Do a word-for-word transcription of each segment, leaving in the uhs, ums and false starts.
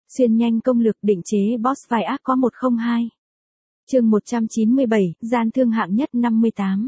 Xuyên nhanh công lược định chế boss vai ác có một không hai. Chương một trăm chín mươi bảy, gian thương hạng nhất năm mươi tám.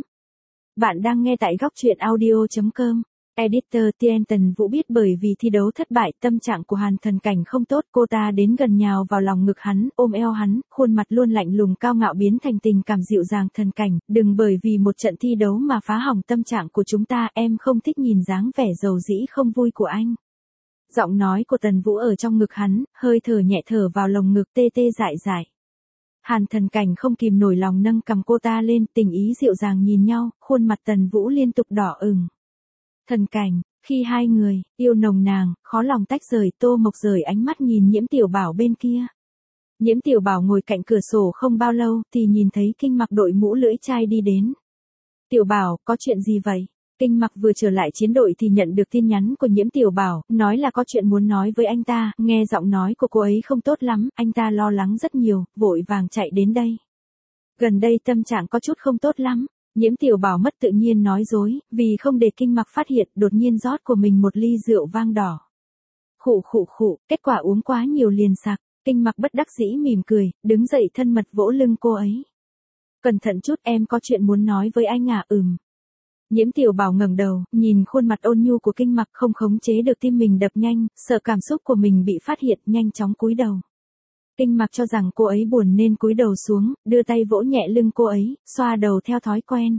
Bạn đang nghe tại góc truyện audio chấm com. Editor Tien Tần Vũ biết bởi vì thi đấu thất bại tâm trạng của Hàn Thần Cảnh không tốt, cô ta đến gần nhào vào lòng ngực hắn, ôm eo hắn, khuôn mặt luôn lạnh lùng cao ngạo biến thành tình cảm dịu dàng. Thần Cảnh, đừng bởi vì một trận thi đấu mà phá hỏng tâm trạng của chúng ta, em không thích nhìn dáng vẻ dầu dĩ không vui của anh. Giọng nói của Tần Vũ ở trong ngực hắn, hơi thở nhẹ thở vào lồng ngực tê tê dại dại. Hàn Thần Cảnh không kìm nổi lòng nâng cầm cô ta lên, tình ý dịu dàng nhìn nhau, khuôn mặt Tần Vũ liên tục đỏ ửng. Thần Cảnh, khi hai người yêu nồng nàn, khó lòng tách rời, Tô Mộc rời ánh mắt nhìn Nhiễm Tiểu Bảo bên kia. Nhiễm Tiểu Bảo ngồi cạnh cửa sổ không bao lâu thì nhìn thấy Kinh Mặc đội mũ lưỡi chai đi đến. Tiểu Bảo, có chuyện gì vậy? Kinh Mặc vừa trở lại chiến đội thì nhận được tin nhắn của Nhiễm Tiểu Bảo, nói là có chuyện muốn nói với anh ta, nghe giọng nói của cô ấy không tốt lắm, anh ta lo lắng rất nhiều, vội vàng chạy đến đây. Gần đây tâm trạng có chút không tốt lắm. Nhiễm Tiểu Bảo mất tự nhiên nói dối, vì không để Kinh Mặc phát hiện, đột nhiên rót của mình một ly rượu vang đỏ. Khụ khụ khụ, kết quả uống quá nhiều liền sặc. Kinh Mặc bất đắc dĩ mỉm cười, đứng dậy thân mật vỗ lưng cô ấy. Cẩn thận chút, em có chuyện muốn nói với anh à? Ừm. Nhiễm Tiểu Bảo ngẩng đầu, nhìn khuôn mặt ôn nhu của Kinh Mặc, không khống chế được tim mình đập nhanh, sợ cảm xúc của mình bị phát hiện, nhanh chóng cúi đầu. Kinh Mặc cho rằng cô ấy buồn nên cúi đầu xuống, đưa tay vỗ nhẹ lưng cô ấy, xoa đầu theo thói quen.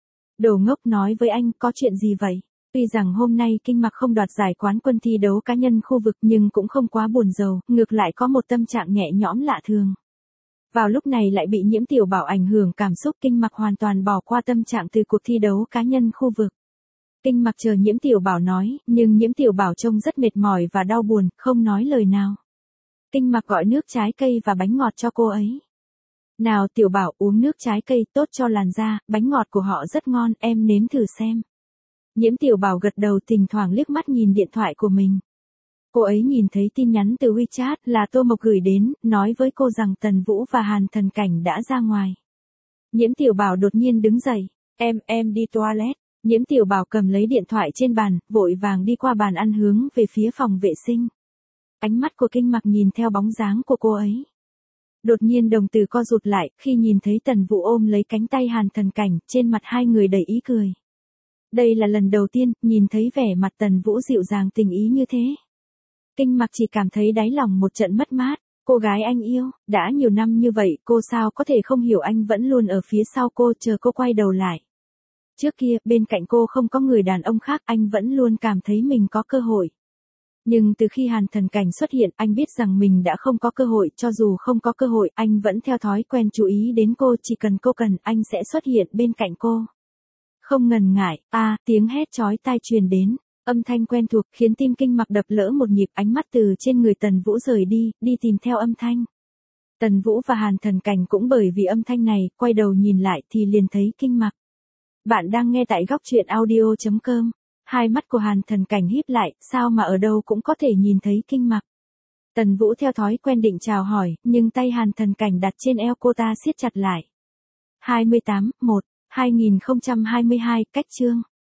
Đồ ngốc, nói với anh, có chuyện gì vậy? Tuy rằng hôm nay Kinh Mặc không đoạt giải quán quân thi đấu cá nhân khu vực nhưng cũng không quá buồn rầu, ngược lại có một tâm trạng nhẹ nhõm lạ thường. Vào lúc này lại bị Nhiễm Tiểu Bảo ảnh hưởng cảm xúc, Kinh Mặc hoàn toàn bỏ qua tâm trạng từ cuộc thi đấu cá nhân khu vực. Kinh Mặc chờ Nhiễm Tiểu Bảo nói, nhưng Nhiễm Tiểu Bảo trông rất mệt mỏi và đau buồn, không nói lời nào. Kinh Mặc gọi nước trái cây và bánh ngọt cho cô ấy. Nào Tiểu Bảo, uống nước trái cây tốt cho làn da, bánh ngọt của họ rất ngon, em nếm thử xem. Nhiễm Tiểu Bảo gật đầu, thỉnh thoảng liếc mắt nhìn điện thoại của mình. Cô ấy nhìn thấy tin nhắn từ WeChat là Tô Mộc gửi đến, nói với cô rằng Tần Vũ và Hàn Thần Cảnh đã ra ngoài. Nhiễm Tiểu Bảo đột nhiên đứng dậy, em, em đi toilet. Nhiễm Tiểu Bảo cầm lấy điện thoại trên bàn, vội vàng đi qua bàn ăn hướng về phía phòng vệ sinh. Ánh mắt của Kinh Mặc nhìn theo bóng dáng của cô ấy. Đột nhiên đồng tử co rụt lại, khi nhìn thấy Tần Vũ ôm lấy cánh tay Hàn Thần Cảnh, trên mặt hai người đầy ý cười. Đây là lần đầu tiên, nhìn thấy vẻ mặt Tần Vũ dịu dàng tình ý như thế. Kinh Mặc chỉ cảm thấy đáy lòng một trận mất mát, cô gái anh yêu, đã nhiều năm như vậy, cô sao có thể không hiểu anh vẫn luôn ở phía sau cô, chờ cô quay đầu lại. Trước kia, bên cạnh cô không có người đàn ông khác, anh vẫn luôn cảm thấy mình có cơ hội. Nhưng từ khi Hàn Thần Cảnh xuất hiện, anh biết rằng mình đã không có cơ hội, cho dù không có cơ hội, anh vẫn theo thói quen chú ý đến cô, chỉ cần cô cần, anh sẽ xuất hiện bên cạnh cô. Không ngần ngại, a, à, tiếng hét chói tai truyền đến, âm thanh quen thuộc khiến tim Kinh Mặc đập lỡ một nhịp, ánh mắt từ trên người Tần Vũ rời đi, đi tìm theo âm thanh. Tần Vũ và Hàn Thần Cảnh cũng bởi vì âm thanh này, quay đầu nhìn lại thì liền thấy Kinh Mặc. Bạn đang nghe tại góc truyện audio chấm com. Hai mắt của Hàn Thần Cảnh híp lại, sao mà ở đâu cũng có thể nhìn thấy Kinh Mặc. Tần Vũ theo thói quen định chào hỏi, nhưng tay Hàn Thần Cảnh đặt trên eo cô ta siết chặt lại. hai mươi tám, một, hai nghìn không trăm hai mươi hai, cách chương.